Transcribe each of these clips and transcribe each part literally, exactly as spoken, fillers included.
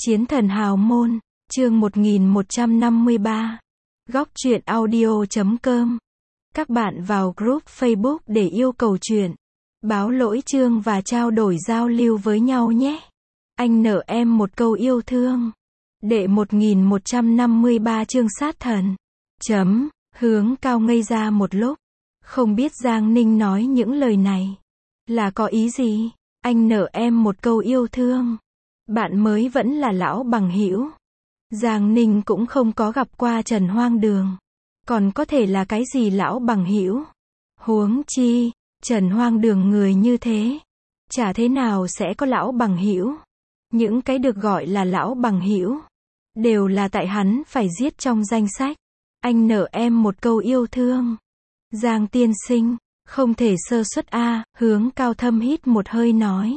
Chiến thần hào môn, chương một nghìn một trăm năm mươi ba. Góc truyện audio chấm com. Các bạn vào group Facebook để yêu cầu truyện, báo lỗi chương và trao đổi giao lưu với nhau nhé. Anh nợ em một câu yêu thương. Đệ một nghìn một trăm năm mươi ba chương sát thần. Chấm, Hướng Cao ngây ra một lúc. Không biết Giang Ninh nói những lời này là có ý gì? Anh nợ em một câu yêu thương. Bạn mới vẫn là lão bằng hữu. Giang Ninh cũng không có gặp qua Trần Hoang Đường. Còn có thể là cái gì lão bằng hữu? Huống chi, Trần Hoang Đường người như thế, chả thế nào sẽ có lão bằng hữu. Những cái được gọi là lão bằng hữu đều là tại hắn phải giết trong danh sách. Anh nợ em một câu yêu thương. Giang tiên sinh, không thể sơ suất a. Hướng Cao thâm hít một hơi nói.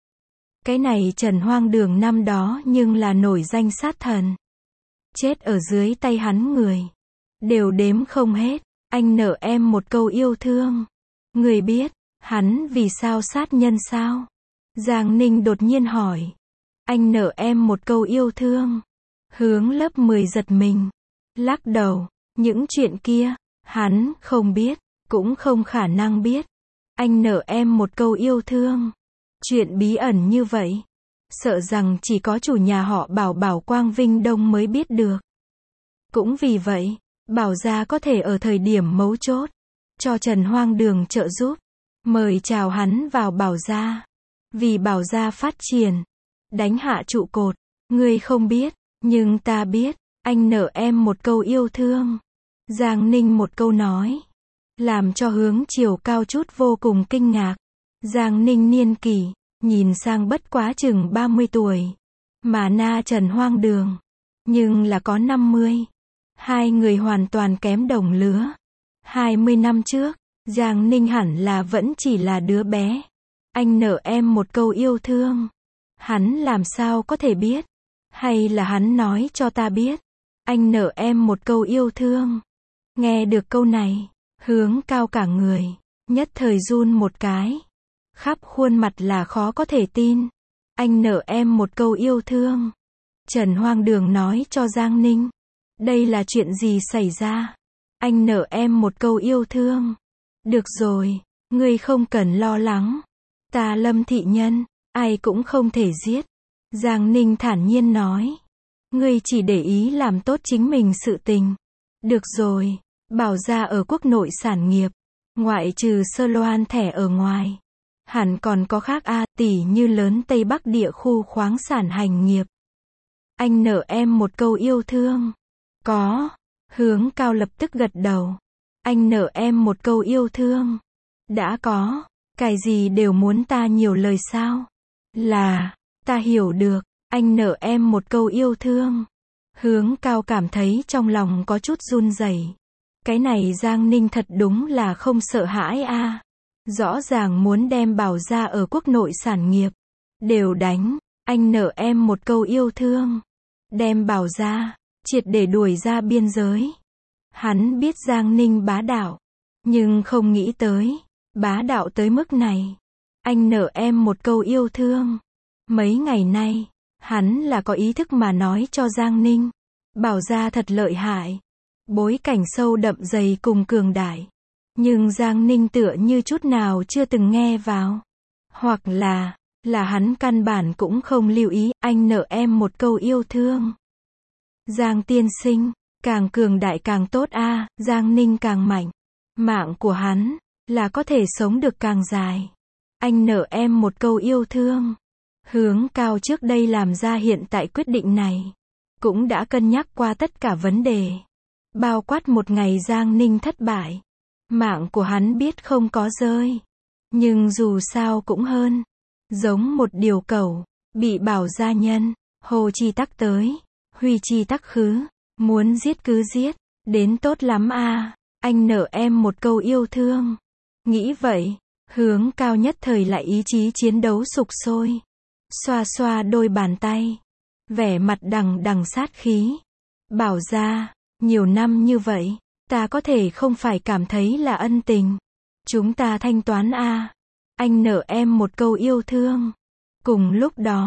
Cái này Trần Hoang Đường năm đó nhưng là nổi danh sát thần. Chết ở dưới tay hắn người đều đếm không hết. Anh nợ em một câu yêu thương. Người biết hắn vì sao sát nhân sao? Giang Ninh đột nhiên hỏi. Anh nợ em một câu yêu thương. Hướng lớp mười giật mình, lắc đầu. Những chuyện kia hắn không biết, cũng không khả năng biết. Anh nợ em một câu yêu thương. Chuyện bí ẩn như vậy, sợ rằng chỉ có chủ nhà họ Bảo Bảo Quang Vinh Đông mới biết được. Cũng vì vậy, Bảo gia có thể ở thời điểm mấu chốt cho Trần Hoang Đường trợ giúp, mời chào hắn vào Bảo gia. Vì Bảo gia phát triển, đánh hạ trụ cột. Ngươi không biết, nhưng ta biết. Anh nợ em một câu yêu thương. Giang Ninh một câu nói, làm cho Hướng Chiều Cao chút vô cùng kinh ngạc. Giang Ninh niên kỷ, nhìn sang bất quá chừng ba mươi tuổi. Mà na Trần Hoang Đường, nhưng là có năm mươi. Hai người hoàn toàn kém đồng lứa. hai mươi năm trước, Giang Ninh hẳn là vẫn chỉ là đứa bé. Anh nợ em một câu yêu thương. Hắn làm sao có thể biết? Hay là hắn nói cho ta biết? Anh nợ em một câu yêu thương. Nghe được câu này, Hướng Cao cả người nhất thời run một cái. Khắp khuôn mặt là khó có thể tin. Anh nợ em một câu yêu thương. Trần Hoang Đường nói cho Giang Ninh. Đây là chuyện gì xảy ra? Anh nợ em một câu yêu thương. Được rồi, ngươi không cần lo lắng. Ta Lâm thị nhân, ai cũng không thể giết. Giang Ninh thản nhiên nói. Ngươi chỉ để ý làm tốt chính mình sự tình. Được rồi, Bảo gia ở quốc nội sản nghiệp, ngoại trừ Sơ Loan thẻ ở ngoài, hẳn còn có khác a, tỷ như lớn Tây Bắc địa khu khoáng sản hành nghiệp. Anh nợ em một câu yêu thương. Có. Hướng Cao lập tức gật đầu. Anh nợ em một câu yêu thương. Đã có. Cái gì đều muốn ta nhiều lời sao? Là, ta hiểu được. Anh nợ em một câu yêu thương. Hướng Cao cảm thấy trong lòng có chút run rẩy. Cái này Giang Ninh thật đúng là không sợ hãi a. À. Rõ ràng muốn đem Bảo gia ở quốc nội sản nghiệp đều đánh. Anh nợ em một câu yêu thương. Đem Bảo gia triệt để đuổi ra biên giới. Hắn biết Giang Ninh bá đạo, nhưng không nghĩ tới bá đạo tới mức này. Anh nợ em một câu yêu thương. Mấy ngày nay, hắn là có ý thức mà nói cho Giang Ninh. Bảo gia thật lợi hại. Bối cảnh sâu đậm dày cùng cường đại. Nhưng Giang Ninh tựa như chút nào chưa từng nghe vào. Hoặc là, là hắn căn bản cũng không lưu ý. Anh nợ em một câu yêu thương. Giang tiên sinh, càng cường đại càng tốt a. À, Giang Ninh càng mạnh. Mạng của hắn, là có thể sống được càng dài. Anh nợ em một câu yêu thương. Hướng Cao trước đây làm ra hiện tại quyết định này, cũng đã cân nhắc qua tất cả vấn đề. Bao quát một ngày Giang Ninh thất bại. Mạng của hắn biết không có rơi. Nhưng dù sao cũng hơn. Giống một điều cẩu, bị Bảo gia nhân, hồ chi tắc tới, huy chi tắc khứ. Muốn giết cứ giết, đến tốt lắm a. À, anh nợ em một câu yêu thương. Nghĩ vậy, Hướng Cao nhất thời lại ý chí chiến đấu sục sôi. Xoa xoa đôi bàn tay, vẻ mặt đằng đằng sát khí. Bảo gia, nhiều năm như vậy, ta có thể không phải cảm thấy là ân tình. Chúng ta thanh toán a. À. Anh nợ em một câu yêu thương. Cùng lúc đó,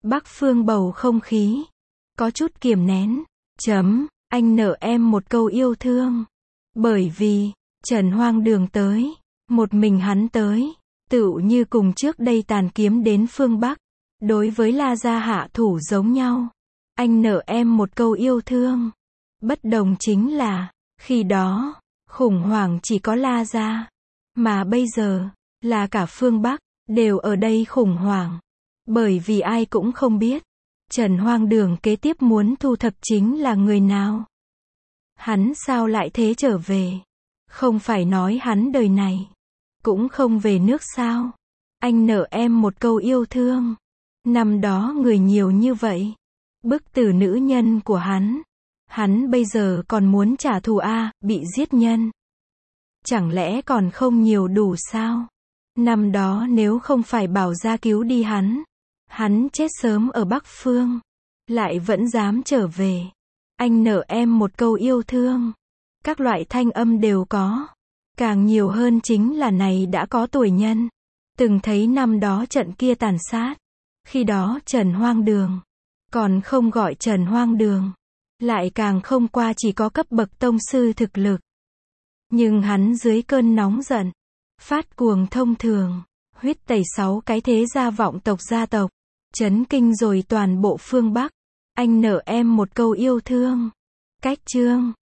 Bắc Phương bầu không khí có chút kiềm nén. Chấm, anh nợ em một câu yêu thương. Bởi vì, Trần Hoang Đường tới, một mình hắn tới, tựu như cùng trước đây tàn kiếm đến phương Bắc, đối với La gia hạ thủ giống nhau. Anh nợ em một câu yêu thương. Bất đồng chính là, khi đó, khủng hoảng chỉ có La gia, mà bây giờ, là cả phương Bắc, đều ở đây khủng hoảng. Bởi vì ai cũng không biết, Trần Hoang Đường kế tiếp muốn thu thập chính là người nào. Hắn sao lại thế trở về? Không phải nói hắn đời này cũng không về nước sao? Anh nợ em một câu yêu thương. Năm đó người nhiều như vậy, bức tử nữ nhân của hắn, hắn bây giờ còn muốn trả thù a, bị giết nhân. Chẳng lẽ còn không nhiều đủ sao? Năm đó nếu không phải Bảo gia cứu đi hắn, hắn chết sớm ở Bắc Phương, lại vẫn dám trở về. Anh nợ em một câu yêu thương. Các loại thanh âm đều có. Càng nhiều hơn chính là này đã có tuổi nhân. Từng thấy năm đó trận kia tàn sát. Khi đó Trần Hoang Đường còn không gọi Trần Hoang Đường, lại càng không qua chỉ có cấp bậc tông sư thực lực. Nhưng hắn dưới cơn nóng giận, phát cuồng thông thường, huyết tẩy sáu cái thế gia vọng tộc gia tộc, chấn kinh rồi toàn bộ phương Bắc. Anh nợ em một câu yêu thương. Cách chương